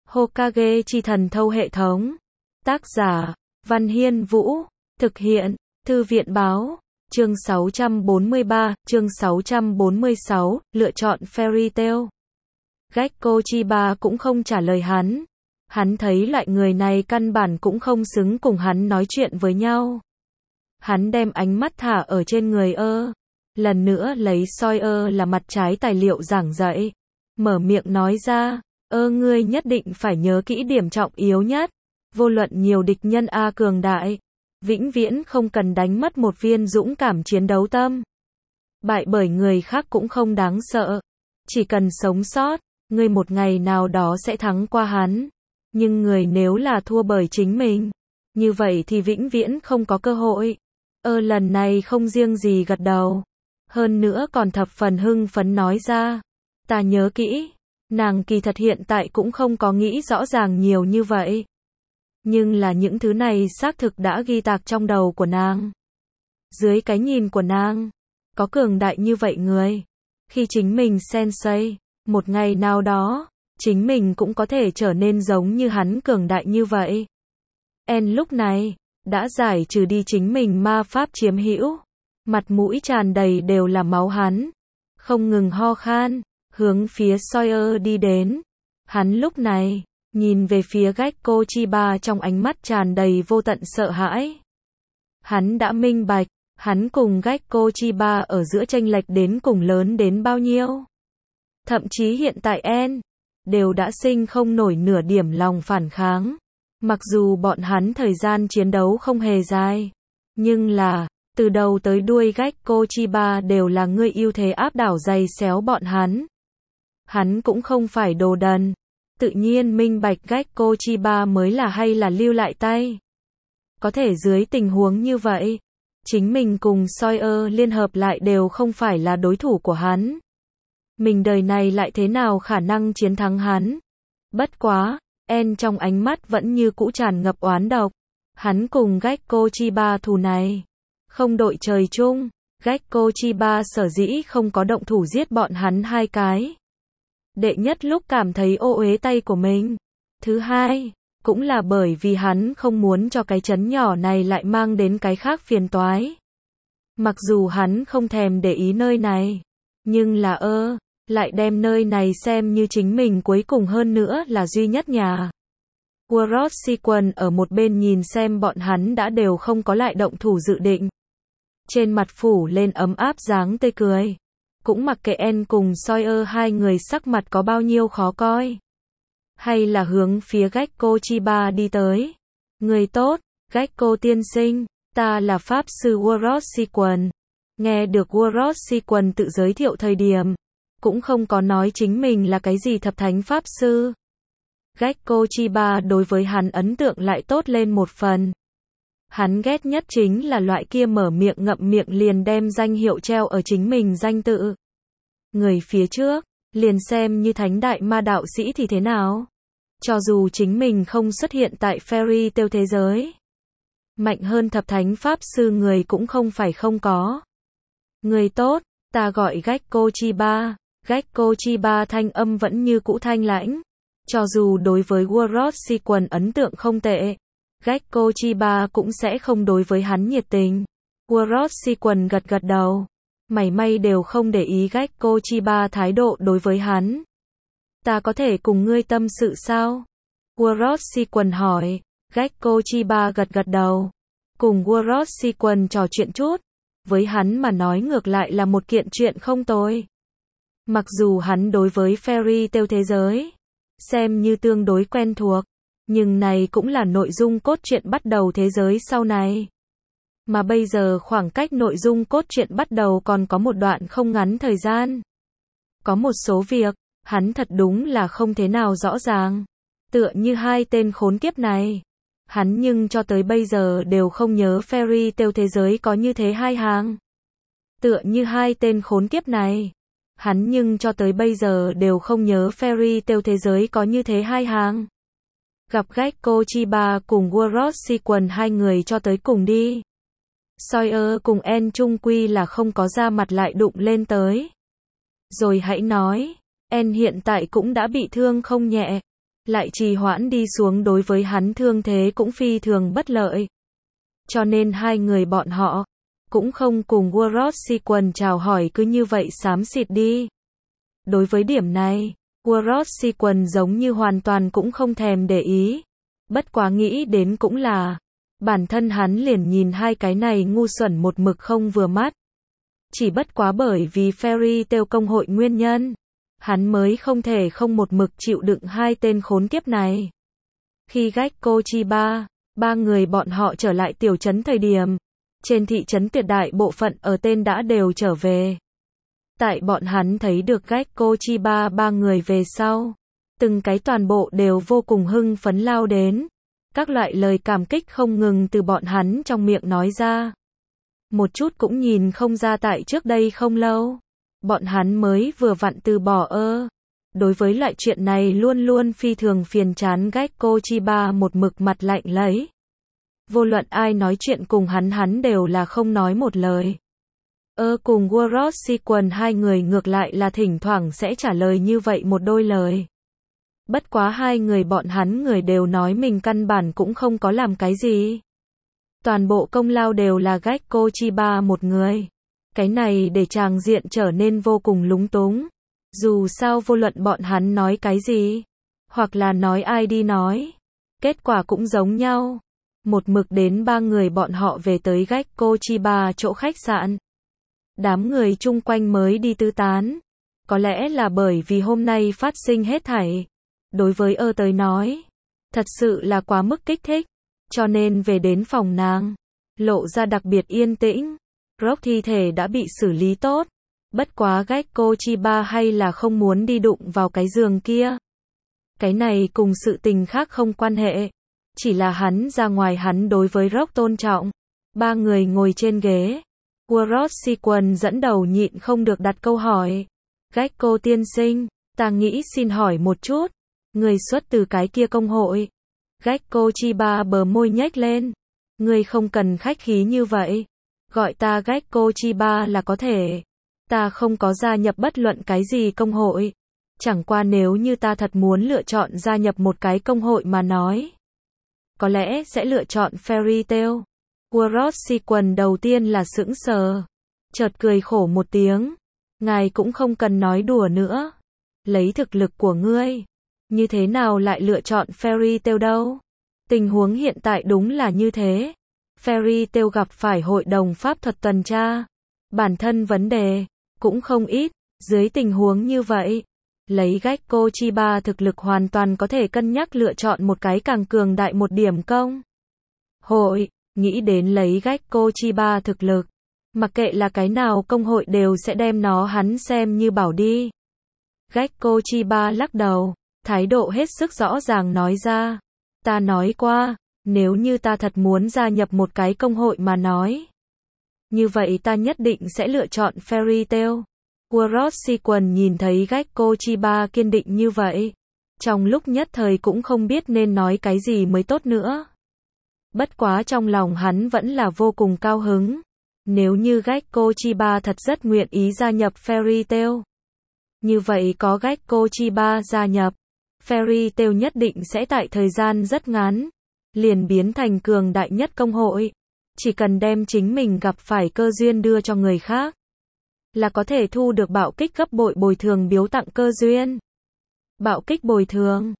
Hokage chi thần thâu hệ thống. Tác giả, Văn Hiên Vũ. Thực hiện, Thư viện Báo. Chương 643, chương 646, lựa chọn Fairy Tail. Gekko Chiba cũng không trả lời hắn. Hắn thấy loại người này căn bản cũng không xứng cùng hắn nói chuyện với nhau. Hắn đem ánh mắt thả ở trên người lần nữa lấy Sawyer là mặt trái tài liệu giảng dạy. Mở miệng nói ra, ngươi nhất định phải nhớ kỹ điểm trọng yếu nhất. Vô luận nhiều địch nhân cường đại, vĩnh viễn không cần đánh mất một viên dũng cảm chiến đấu tâm. Bại bởi người khác cũng không đáng sợ. Chỉ cần sống sót, ngươi một ngày nào đó sẽ thắng qua hắn. Nhưng người nếu là thua bởi chính mình, như vậy thì vĩnh viễn không có cơ hội. Lần này không riêng gì gật đầu, hơn nữa còn thập phần hưng phấn nói ra. Ta nhớ kỹ, nàng kỳ thật hiện tại cũng không có nghĩ rõ ràng nhiều như vậy. Nhưng là những thứ này xác thực đã ghi tạc trong đầu của nàng. Dưới cái nhìn của nàng, có cường đại như vậy người. Khi chính mình sensei, một ngày nào đó, chính mình cũng có thể trở nên giống như hắn cường đại như vậy. Lúc này, đã giải trừ đi chính mình ma pháp chiếm hữu. Mặt mũi tràn đầy đều là máu hắn. Không ngừng ho khan, hướng phía Sawyer đi đến. Hắn lúc này, nhìn về phía Gekko Chiba trong ánh mắt tràn đầy vô tận sợ hãi. Hắn đã minh bạch, hắn cùng Gekko Chiba ở giữa chênh lệch đến cùng lớn đến bao nhiêu. Thậm chí hiện tại đều đã sinh không nổi nửa điểm lòng phản kháng. Mặc dù bọn hắn thời gian chiến đấu không hề dài, nhưng là, từ đầu tới đuôi Gekko Chiba đều là người ưu thế áp đảo giày xéo bọn hắn. Hắn cũng không phải đồ đần. Tự nhiên minh bạch Gekko Chiba mới là hay là lưu lại tay. Có thể dưới tình huống như vậy, chính mình cùng Sawyer liên hợp lại đều không phải là đối thủ của hắn. Mình đời này lại thế nào khả năng chiến thắng hắn. Bất quá, trong ánh mắt vẫn như cũ tràn ngập oán độc. Hắn cùng Gekko Chiba thù này, không đội trời chung. Gekko Chiba sở dĩ không có động thủ giết bọn hắn hai cái. Đệ nhất lúc cảm thấy ô uế tay của mình. Thứ hai, cũng là bởi vì hắn không muốn cho cái trấn nhỏ này lại mang đến cái khác phiền toái. Mặc dù hắn không thèm để ý nơi này, nhưng là lại đem nơi này xem như chính mình cuối cùng hơn nữa là duy nhất nhà. World Sequence ở một bên nhìn xem bọn hắn đã đều không có lại động thủ dự định. Trên mặt phủ lên ấm áp dáng tươi cười. Cũng mặc kệ cùng Sawyer hai người sắc mặt có bao nhiêu khó coi. Hay là hướng phía Gekko Chiba đi tới. Người tốt, Gekko tiên sinh, ta là Pháp sư World Sequence. Nghe được World Sequence tự giới thiệu thời điểm, cũng không có nói chính mình là cái gì thập thánh Pháp sư. Gekko Chiba đối với hắn ấn tượng lại tốt lên một phần. Hắn ghét nhất chính là loại kia mở miệng ngậm miệng liền đem danh hiệu treo ở chính mình danh tự. Người phía trước, liền xem như thánh đại ma đạo sĩ thì thế nào? Cho dù chính mình không xuất hiện tại Fairy Tail thế giới, mạnh hơn thập thánh Pháp sư người cũng không phải không có. Người tốt, ta gọi Gekko Chiba. Gekko Chiba thanh âm vẫn như cũ thanh lãnh. Cho dù đối với World Sequence ấn tượng không tệ, Gekko Chiba cũng sẽ không đối với hắn nhiệt tình. World Sequence gật gật đầu. Mảy may đều không để ý Gekko Chiba thái độ đối với hắn. Ta có thể cùng ngươi tâm sự sao? World Sequence hỏi. Gekko Chiba gật gật đầu. Cùng World Sequence trò chuyện chút. Với hắn mà nói ngược lại là một kiện chuyện không tồi. Mặc dù hắn đối với Fairy Tail thế giới xem như tương đối quen thuộc, nhưng này cũng là nội dung cốt truyện bắt đầu thế giới sau này. Mà bây giờ khoảng cách nội dung cốt truyện bắt đầu còn có một đoạn không ngắn thời gian. Có một số việc, hắn thật đúng là không thế nào rõ ràng. Tựa như hai tên khốn kiếp này. Hắn nhưng cho tới bây giờ đều không nhớ Fairy Tail thế giới có như thế hai hàng. Tựa như hai tên khốn kiếp này. Hắn nhưng cho tới bây giờ đều không nhớ Fairy Tail thế giới có như thế hai hàng. Gặp Gekko Chiba cùng World Sequence hai người cho tới cùng đi. Sawyer cùng chung quy là không có ra mặt lại đụng lên tới. Rồi hãy nói, hiện tại cũng đã bị thương không nhẹ. lại trì hoãn đi xuống đối với hắn thương thế cũng phi thường bất lợi. Cho nên hai người bọn họ cũng không cùng World Sequence chào hỏi cứ như vậy xám xịt đi. Đối với điểm này, World Sequence giống như hoàn toàn cũng không thèm để ý. Bất quá nghĩ đến cũng là, bản thân hắn liền nhìn hai cái này ngu xuẩn một mực không vừa mắt. Chỉ bất quá bởi vì Fairy Tail công hội nguyên nhân, hắn mới không thể không một mực chịu đựng hai tên khốn kiếp này. Khi Gekko Chiba, ba người bọn họ trở lại tiểu trấn thời điểm, trên thị trấn tuyệt đại bộ phận ở tên đã đều trở về. Tại bọn hắn thấy được Gekko Chiba ba người về sau, từng cái toàn bộ đều vô cùng hưng phấn lao đến. Các loại lời cảm kích không ngừng từ bọn hắn trong miệng nói ra. Một chút cũng nhìn không ra tại trước đây không lâu, bọn hắn mới vừa vặn từ bỏ đối với loại chuyện này luôn luôn phi thường phiền chán Gekko Chiba một mực mặt lạnh lấy. Vô luận ai nói chuyện cùng hắn đều là không nói một lời. Cùng World Sequence hai người ngược lại là thỉnh thoảng sẽ trả lời như vậy một đôi lời. Bất quá hai người bọn hắn người đều nói mình căn bản cũng không có làm cái gì. Toàn bộ công lao đều là Gekko Chiba một người. Cái này để tràng diện trở nên vô cùng lúng túng. Dù sao vô luận bọn hắn nói cái gì, hoặc là nói ai đi nói, kết quả cũng giống nhau. Một mực đến ba người bọn họ về tới Gekko Chiba chỗ khách sạn. Đám người chung quanh mới đi tứ tán. Có lẽ là bởi vì hôm nay phát sinh hết thảy. Đối với tới nói, thật sự là quá mức kích thích. Cho nên về đến phòng nàng, lộ ra đặc biệt yên tĩnh. Rock thi thể đã bị xử lý tốt. Bất quá Gekko Chiba hay là không muốn đi đụng vào cái giường kia. Cái này cùng sự tình khác không quan hệ. Chỉ là hắn ra ngoài hắn đối với Rock tôn trọng. Ba người ngồi trên ghế. World Sequence dẫn đầu nhịn không được đặt câu hỏi. Gekko tiên sinh, ta nghĩ xin hỏi một chút. Người xuất từ cái kia công hội. Gekko Chiba bờ môi nhếch lên. Người không cần khách khí như vậy. Gọi ta Gekko Chiba là có thể. Ta không có gia nhập bất luận cái gì công hội. Chẳng qua nếu như ta thật muốn lựa chọn gia nhập một cái công hội mà nói, có lẽ sẽ lựa chọn Fairy Tail. World Sequence đầu tiên là sững sờ. Chợt cười khổ một tiếng. Ngài cũng không cần nói đùa nữa. Lấy thực lực của ngươi, như thế nào lại lựa chọn Fairy Tail đâu? Tình huống hiện tại đúng là như thế. Fairy Tail gặp phải hội đồng pháp thuật tuần tra. Bản thân vấn đề cũng không ít. Dưới tình huống như vậy, lấy Gekko Chiba thực lực hoàn toàn có thể cân nhắc lựa chọn một cái càng cường đại một điểm công hội. Nghĩ đến lấy Gekko Chiba thực lực, mặc kệ là cái nào công hội đều sẽ đem nó hắn xem như bảo đi. Gekko Chiba lắc đầu, thái độ hết sức rõ ràng nói ra. Ta nói qua, nếu như ta thật muốn gia nhập một cái công hội mà nói, như vậy ta nhất định sẽ lựa chọn Fairy Tail. World Sequence nhìn thấy Gekko Chiba kiên định như vậy. Trong lúc nhất thời cũng không biết nên nói cái gì mới tốt nữa. Bất quá trong lòng hắn vẫn là vô cùng cao hứng. Nếu như Gekko Chiba thật rất nguyện ý gia nhập Fairy Tail, như vậy có Gekko Chiba gia nhập, Fairy Tail nhất định sẽ tại thời gian rất ngắn liền biến thành cường đại nhất công hội. Chỉ cần đem chính mình gặp phải cơ duyên đưa cho người khác, là có thể thu được bạo kích gấp bội bồi thường biếu tặng cơ duyên. Bạo kích bồi thường,